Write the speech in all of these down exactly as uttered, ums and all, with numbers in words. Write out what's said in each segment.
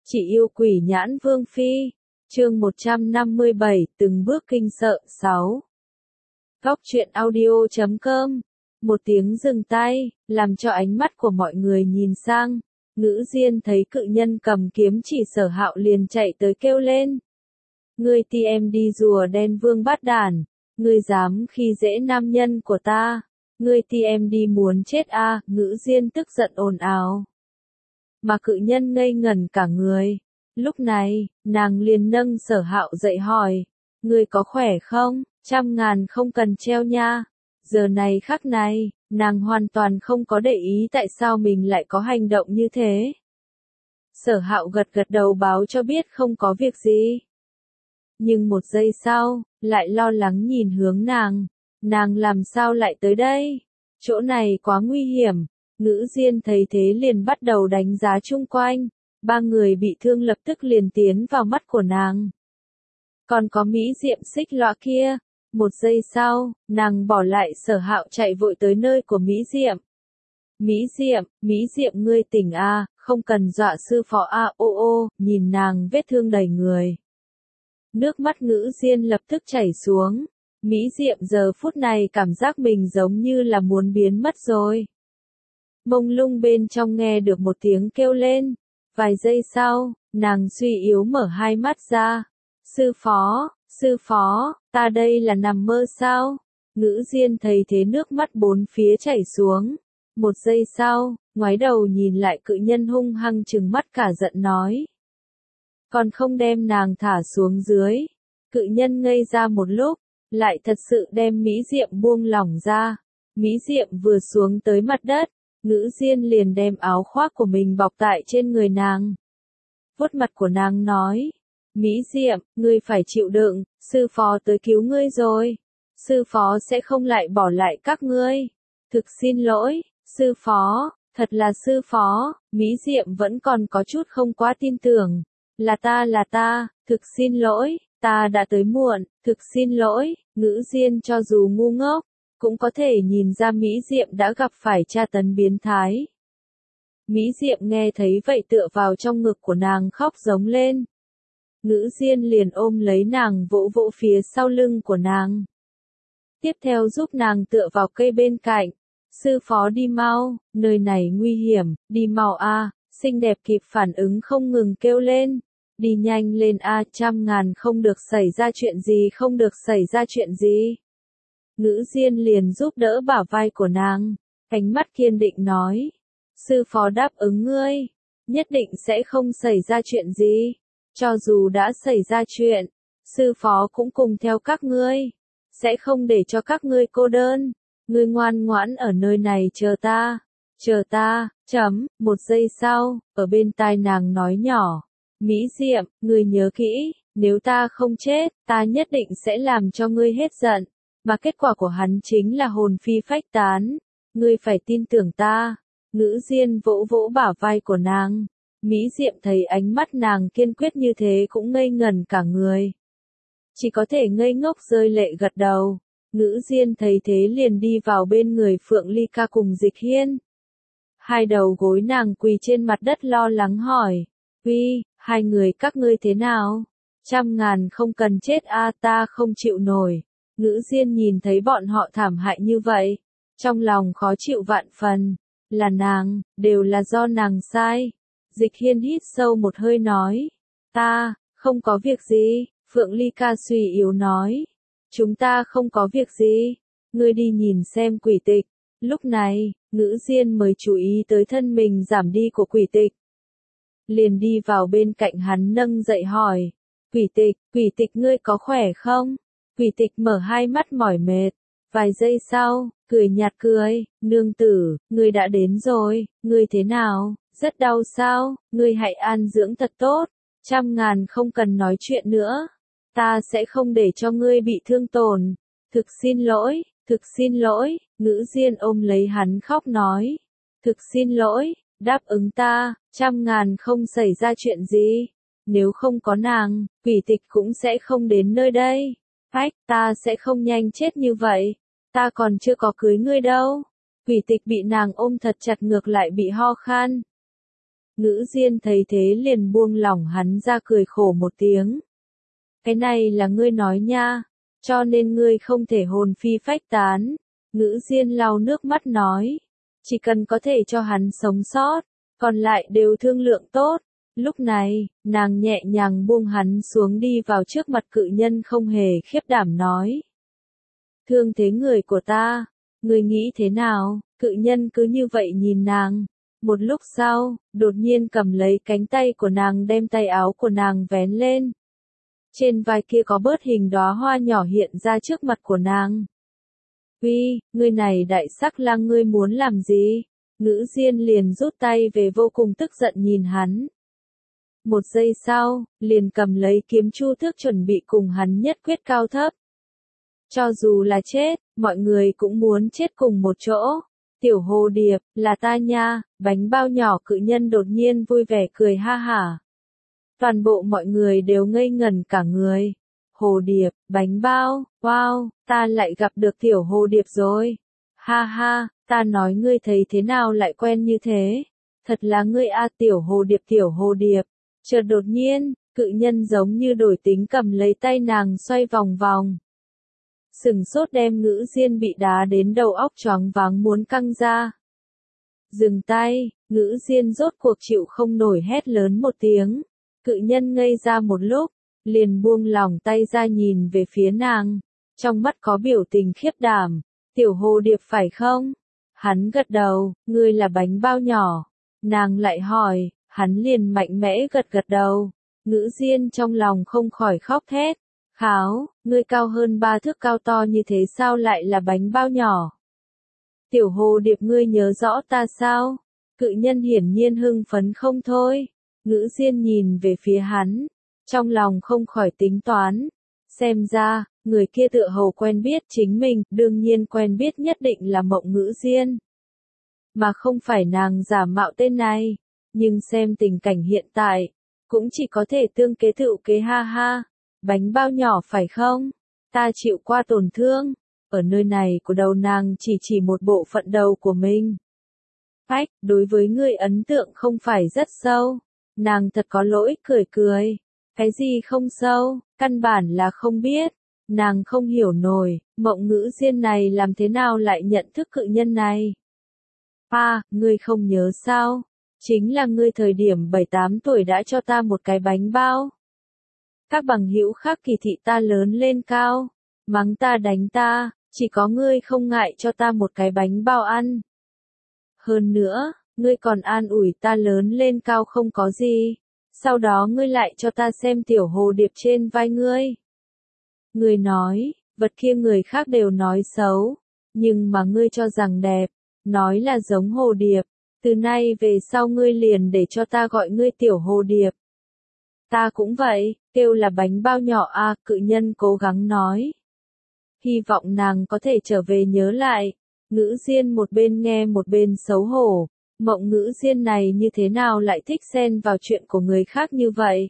Chị yêu quỷ nhãn vương phi. Chương một trăm năm mươi bảy, từng bước kinh sợ. sáu. Góc truyện audio chấm com. Một tiếng dừng tay, làm cho ánh mắt của mọi người nhìn sang. Ngữ Diên thấy cự nhân cầm kiếm chỉ Sở Hạo liền chạy tới kêu lên. Ngươi ti em đi rùa đen vương bát đản, ngươi dám khi dễ nam nhân của ta, ngươi ti em đi muốn chết a, à, Ngữ Diên tức giận ồn ào. Mà cự nhân ngây ngẩn cả người. Lúc này, nàng liền nâng Sở Hạo dậy hỏi, ngươi có khỏe không, trăm ngàn không cần treo nha. Giờ này khắc này, nàng hoàn toàn không có để ý tại sao mình lại có hành động như thế. Sở Hạo gật gật đầu báo cho biết không có việc gì. Nhưng một giây sau, lại lo lắng nhìn hướng nàng, nàng làm sao lại tới đây? Chỗ này quá nguy hiểm. Ngữ Diên thấy thế liền bắt đầu đánh giá chung quanh, ba người bị thương lập tức liền tiến vào mắt của nàng. Còn có Mỹ Diệm xích lõa kia, một giây sau, nàng bỏ lại Sở Hạo chạy vội tới nơi của Mỹ Diệm. Mỹ Diệm, Mỹ Diệm ngươi tỉnh a, không cần dọa sư phó a, ô ô, nhìn nàng vết thương đầy người. Nước mắt Ngữ Diên lập tức chảy xuống, Mỹ Diệm giờ phút này cảm giác mình giống như là muốn biến mất rồi. Mông lung bên trong nghe được một tiếng kêu lên, vài giây sau, nàng suy yếu mở hai mắt ra. Sư phó, sư phó, ta đây là nằm mơ sao? Ngữ Diên thấy thế nước mắt bốn phía chảy xuống. Một giây sau, ngoái đầu nhìn lại cự nhân hung hăng trừng mắt cả giận nói. Còn không đem nàng thả xuống dưới. Cự nhân ngây ra một lúc, lại thật sự đem Mỹ Diệm buông lỏng ra. Mỹ Diệm vừa xuống tới mặt đất, Ngữ Diên liền đem áo khoác của mình bọc tại trên người nàng. Vuốt mặt của nàng nói, Mỹ Diệm, ngươi phải chịu đựng, sư phó tới cứu ngươi rồi. Sư phó sẽ không lại bỏ lại các ngươi. Thực xin lỗi, sư phó, thật là sư phó. Mỹ Diệm vẫn còn có chút không quá tin tưởng. Là ta là ta, thực xin lỗi, ta đã tới muộn, thực xin lỗi. Ngữ Diên cho dù ngu ngốc, cũng có thể nhìn ra Mỹ Diệm đã gặp phải tra tấn biến thái. Mỹ Diệm nghe thấy vậy tựa vào trong ngực của nàng khóc giống lên. Ngữ Diên liền ôm lấy nàng vỗ vỗ phía sau lưng của nàng. Tiếp theo giúp nàng tựa vào cây bên cạnh. Sư phó đi mau, nơi này nguy hiểm, đi mau a, à. Xinh đẹp kịp phản ứng không ngừng kêu lên. Đi nhanh lên a, à, trăm ngàn không được xảy ra chuyện gì không được xảy ra chuyện gì. Ngữ Diên liền giúp đỡ bả vai của nàng, ánh mắt kiên định nói. Sư phó đáp ứng ngươi, nhất định sẽ không xảy ra chuyện gì. Cho dù đã xảy ra chuyện, sư phó cũng cùng theo các ngươi, sẽ không để cho các ngươi cô đơn. Ngươi ngoan ngoãn ở nơi này chờ ta, chờ ta, chấm, một giây sau, ở bên tai nàng nói nhỏ. Mỹ Diệm, ngươi nhớ kỹ, nếu ta không chết, ta nhất định sẽ làm cho ngươi hết giận. Mà kết quả của hắn chính là hồn phi phách tán. Ngươi phải tin tưởng ta. Ngữ Diên vỗ vỗ bả vai của nàng. Mỹ Diệm thấy ánh mắt nàng kiên quyết như thế cũng ngây ngẩn cả người. Chỉ có thể ngây ngốc rơi lệ gật đầu. Ngữ Diên thấy thế liền đi vào bên người Phượng Ly Ca cùng Dịch Hiên. Hai đầu gối nàng quỳ trên mặt đất lo lắng hỏi. Uy, hai người các ngươi thế nào? Trăm ngàn không cần chết a, ta không chịu nổi. Ngữ Diên nhìn thấy bọn họ thảm hại như vậy, trong lòng khó chịu vạn phần. Là nàng, đều là do nàng sai. Dịch Hiên hít sâu một hơi nói. Ta, không có việc gì. Phượng Ly Ca suy yếu nói. Chúng ta không có việc gì. Ngươi đi nhìn xem quỷ tịch. Lúc này, Ngữ Diên mới chú ý tới thân mình giảm đi của quỷ tịch. Liền đi vào bên cạnh hắn nâng dậy hỏi. Quỷ tịch, quỷ tịch ngươi có khỏe không? Quỷ tịch mở hai mắt mỏi mệt. Vài giây sau, cười nhạt cười. Nương tử, ngươi đã đến rồi. Ngươi thế nào? Rất đau sao? Ngươi hãy an dưỡng thật tốt. Trăm ngàn không cần nói chuyện nữa. Ta sẽ không để cho ngươi bị thương tổn. Thực xin lỗi, thực xin lỗi. Ngữ Diên ôm lấy hắn khóc nói. Thực xin lỗi, đáp ứng ta, trăm ngàn không xảy ra chuyện gì. Nếu không có nàng, quỷ tịch cũng sẽ không đến nơi đây. Ách, ta sẽ không nhanh chết như vậy. Ta còn chưa có cưới ngươi đâu. Quỷ tịch bị nàng ôm thật chặt ngược lại bị ho khan. Ngữ Diên thấy thế liền buông lỏng hắn ra cười khổ một tiếng. Cái này là ngươi nói nha, cho nên ngươi không thể hồn phi phách tán. Ngữ Diên lau nước mắt nói, chỉ cần có thể cho hắn sống sót, còn lại đều thương lượng tốt. Lúc này, nàng nhẹ nhàng buông hắn xuống đi vào trước mặt cự nhân không hề khiếp đảm nói. Thương thế người của ta, ngươi nghĩ thế nào? Cự nhân cứ như vậy nhìn nàng. Một lúc sau, đột nhiên cầm lấy cánh tay của nàng đem tay áo của nàng vén lên. Trên vai kia có bớt hình đóa hoa nhỏ hiện ra trước mặt của nàng. Uy, ngươi này đại sắc lang ngươi muốn làm gì? Ngữ Diên liền rút tay về vô cùng tức giận nhìn hắn. Một giây sau, liền cầm lấy kiếm chu tước chuẩn bị cùng hắn nhất quyết cao thấp. Cho dù là chết, mọi người cũng muốn chết cùng một chỗ. Tiểu hồ điệp, là ta nha, bánh bao nhỏ cự nhân đột nhiên vui vẻ cười ha hả. Toàn bộ mọi người đều ngây ngẩn cả người. Hồ điệp, bánh bao, wow, ta lại gặp được tiểu hồ điệp rồi. Ha ha, ta nói ngươi thấy thế nào lại quen như thế. Thật là ngươi a tiểu hồ điệp tiểu hồ điệp. Chợt đột nhiên, cự nhân giống như đổi tính cầm lấy tay nàng xoay vòng vòng. Sừng sốt đem Ngữ Diên bị đá đến đầu óc choáng váng muốn căng ra. Dừng tay, Ngữ Diên rốt cuộc chịu không nổi hét lớn một tiếng. Cự nhân ngây ra một lúc, liền buông lỏng tay ra nhìn về phía nàng. Trong mắt có biểu tình khiếp đảm. Tiểu hồ điệp phải không? Hắn gật đầu, ngươi là bánh bao nhỏ. Nàng lại hỏi, hắn liền mạnh mẽ gật gật đầu. Ngữ Diên trong lòng không khỏi khóc thét. Kháo, ngươi cao hơn ba thước cao to như thế sao lại là bánh bao nhỏ? Tiểu hồ điệp ngươi nhớ rõ ta sao? Cự nhân hiển nhiên hưng phấn không thôi. Ngữ Diên nhìn về phía hắn, trong lòng không khỏi tính toán. Xem ra, người kia tựa hồ quen biết chính mình, đương nhiên quen biết nhất định là Mộng Ngữ Diên. Mà không phải nàng giả mạo tên này. Nhưng xem tình cảnh hiện tại, cũng chỉ có thể tương kế tựu kế ha ha. Bánh bao nhỏ phải không? Ta chịu qua tổn thương. Ở nơi này của đầu nàng chỉ chỉ một bộ phận đầu của mình. Phách, đối với ngươi ấn tượng không phải rất sâu. Nàng thật có lỗi cười cười. Cái gì không sâu, căn bản là không biết. Nàng không hiểu nổi, Mộng Ngữ Diên này làm thế nào lại nhận thức cự nhân này. À, ngươi không nhớ sao? Chính là ngươi thời điểm bảy tám tuổi đã cho ta một cái bánh bao. Các bằng hữu khác kỳ thị ta lớn lên cao, mắng ta đánh ta, chỉ có ngươi không ngại cho ta một cái bánh bao ăn. Hơn nữa, ngươi còn an ủi ta lớn lên cao không có gì, sau đó ngươi lại cho ta xem tiểu hồ điệp trên vai ngươi. Ngươi nói, vật kia người khác đều nói xấu, nhưng mà ngươi cho rằng đẹp, nói là giống hồ điệp, từ nay về sau ngươi liền để cho ta gọi ngươi tiểu hồ điệp. Ta cũng vậy, kêu là bánh bao nhỏ à, cự nhân cố gắng nói. Hy vọng nàng có thể trở về nhớ lại. Ngữ Diên một bên nghe một bên xấu hổ. Mộng Ngữ Diên này như thế nào lại thích xen vào chuyện của người khác như vậy?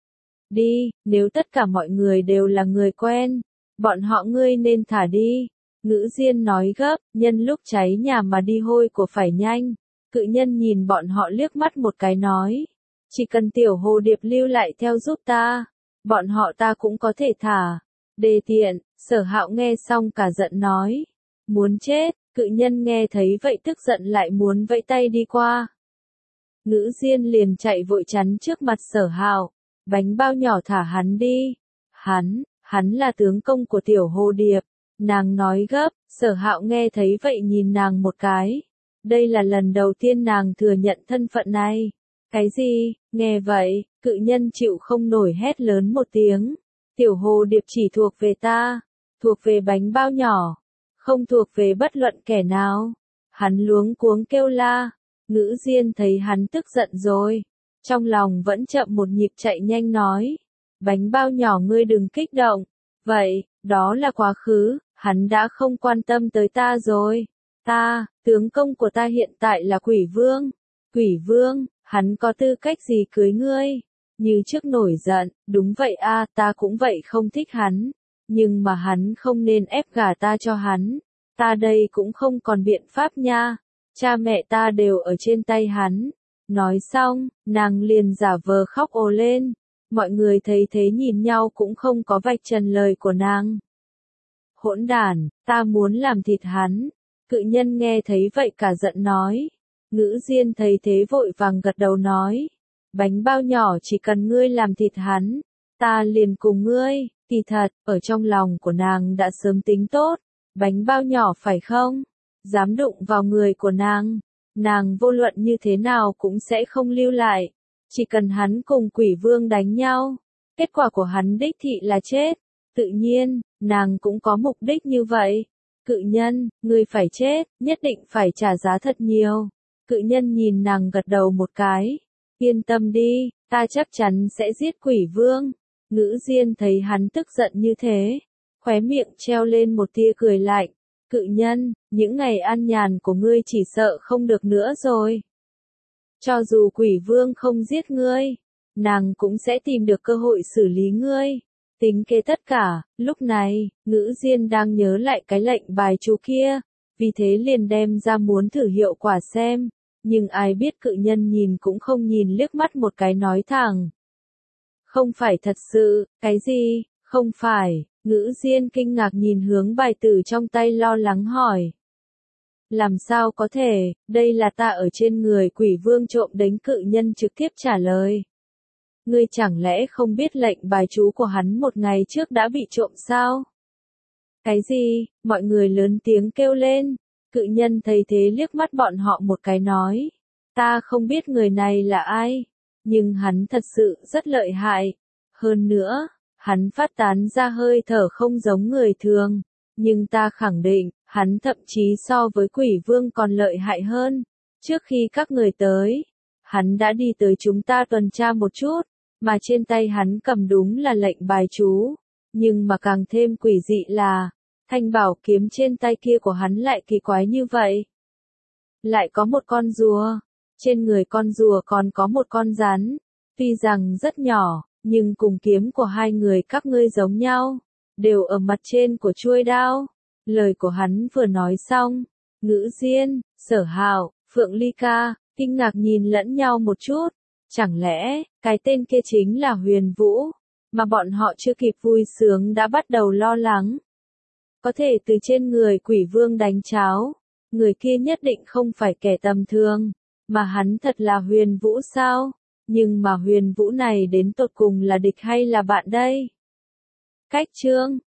Đi, nếu tất cả mọi người đều là người quen, bọn họ ngươi nên thả đi. Ngữ Diên nói gấp, nhân lúc cháy nhà mà đi hôi của phải nhanh. Cự nhân nhìn bọn họ liếc mắt một cái nói. Chỉ cần tiểu hồ điệp lưu lại theo giúp ta, bọn họ ta cũng có thể thả. Đề tiện, Sở Hạo nghe xong cả giận nói. Muốn chết, cự nhân nghe thấy vậy tức giận lại muốn vẫy tay đi qua. Ngữ Diên liền chạy vội chắn trước mặt Sở Hạo. Bánh bao nhỏ thả hắn đi. Hắn, hắn là tướng công của tiểu hồ điệp. Nàng nói gấp, Sở Hạo nghe thấy vậy nhìn nàng một cái. Đây là lần đầu tiên nàng thừa nhận thân phận này. Cái gì, nghe vậy, cự nhân chịu không nổi hét lớn một tiếng. Tiểu hồ điệp chỉ thuộc về ta, thuộc về bánh bao nhỏ, không thuộc về bất luận kẻ nào. Hắn luống cuống kêu la, Ngữ Diên thấy hắn tức giận rồi. Trong lòng vẫn chậm một nhịp chạy nhanh nói. Bánh bao nhỏ ngươi đừng kích động. Vậy, đó là quá khứ, hắn đã không quan tâm tới ta rồi. Ta, tướng công của ta hiện tại là quỷ vương. Quỷ vương, hắn có tư cách gì cưới ngươi? Như trước nổi giận, đúng vậy a, ta cũng vậy không thích hắn. Nhưng mà hắn không nên ép gả ta cho hắn. Ta đây cũng không còn biện pháp nha. Cha mẹ ta đều ở trên tay hắn. Nói xong, nàng liền giả vờ khóc ồ lên. Mọi người thấy thế nhìn nhau cũng không có vạch trần lời của nàng. Hỗn đản, ta muốn làm thịt hắn. Cự nhân nghe thấy vậy cả giận nói. Ngữ Diên thấy thế vội vàng gật đầu nói. Bánh bao nhỏ chỉ cần ngươi làm thịt hắn, ta liền cùng ngươi. Kỳ thật, ở trong lòng của nàng đã sớm tính tốt. Bánh bao nhỏ phải không? Dám đụng vào người của nàng. Nàng vô luận như thế nào cũng sẽ không lưu lại. Chỉ cần hắn cùng quỷ vương đánh nhau. Kết quả của hắn đích thị là chết. Tự nhiên, nàng cũng có mục đích như vậy. Cự nhân, ngươi phải chết, nhất định phải trả giá thật nhiều. Cự nhân nhìn nàng gật đầu một cái. Yên tâm đi, ta chắc chắn sẽ giết quỷ vương. Ngữ Diên thấy hắn tức giận như thế. Khóe miệng treo lên một tia cười lạnh. Cự nhân, những ngày an nhàn của ngươi chỉ sợ không được nữa rồi. Cho dù quỷ vương không giết ngươi, nàng cũng sẽ tìm được cơ hội xử lý ngươi. Tính kế tất cả, lúc này, Ngữ Diên đang nhớ lại cái lệnh bài chú kia, vì thế liền đem ra muốn thử hiệu quả xem, nhưng ai biết cự nhân nhìn cũng không nhìn liếc mắt một cái nói thẳng. Không phải thật sự, cái gì, không phải, Ngữ Diên kinh ngạc nhìn hướng bài tử trong tay lo lắng hỏi. Làm sao có thể, đây là ta ở trên người quỷ vương trộm đến, cự nhân trực tiếp trả lời. Ngươi chẳng lẽ không biết lệnh bài chú của hắn một ngày trước đã bị trộm sao? Cái gì? Mọi người lớn tiếng kêu lên. Cự nhân thấy thế liếc mắt bọn họ một cái nói. Ta không biết người này là ai, nhưng hắn thật sự rất lợi hại. Hơn nữa, hắn phát tán ra hơi thở không giống người thường. Nhưng ta khẳng định, hắn thậm chí so với quỷ vương còn lợi hại hơn. Trước khi các người tới, hắn đã đi tới chúng ta tuần tra một chút. Mà trên tay hắn cầm đúng là lệnh bài chú. Nhưng mà càng thêm quỷ dị là, thanh bảo kiếm trên tay kia của hắn lại kỳ quái như vậy. Lại có một con rùa. Trên người con rùa còn có một con rắn. Tuy rằng rất nhỏ, nhưng cùng kiếm của hai người các ngươi giống nhau. Đều ở mặt trên của chuôi đao. Lời của hắn vừa nói xong. Ngữ Diên, Sở Hạo, Phượng Ly Ca, kinh ngạc nhìn lẫn nhau một chút. Chẳng lẽ, cái tên kia chính là Huyền Vũ, mà bọn họ chưa kịp vui sướng đã bắt đầu lo lắng. Có thể từ trên người quỷ vương đánh cháo, người kia nhất định không phải kẻ tầm thường, mà hắn thật là Huyền Vũ sao? Nhưng mà Huyền Vũ này đến tột cùng là địch hay là bạn đây? Cách chương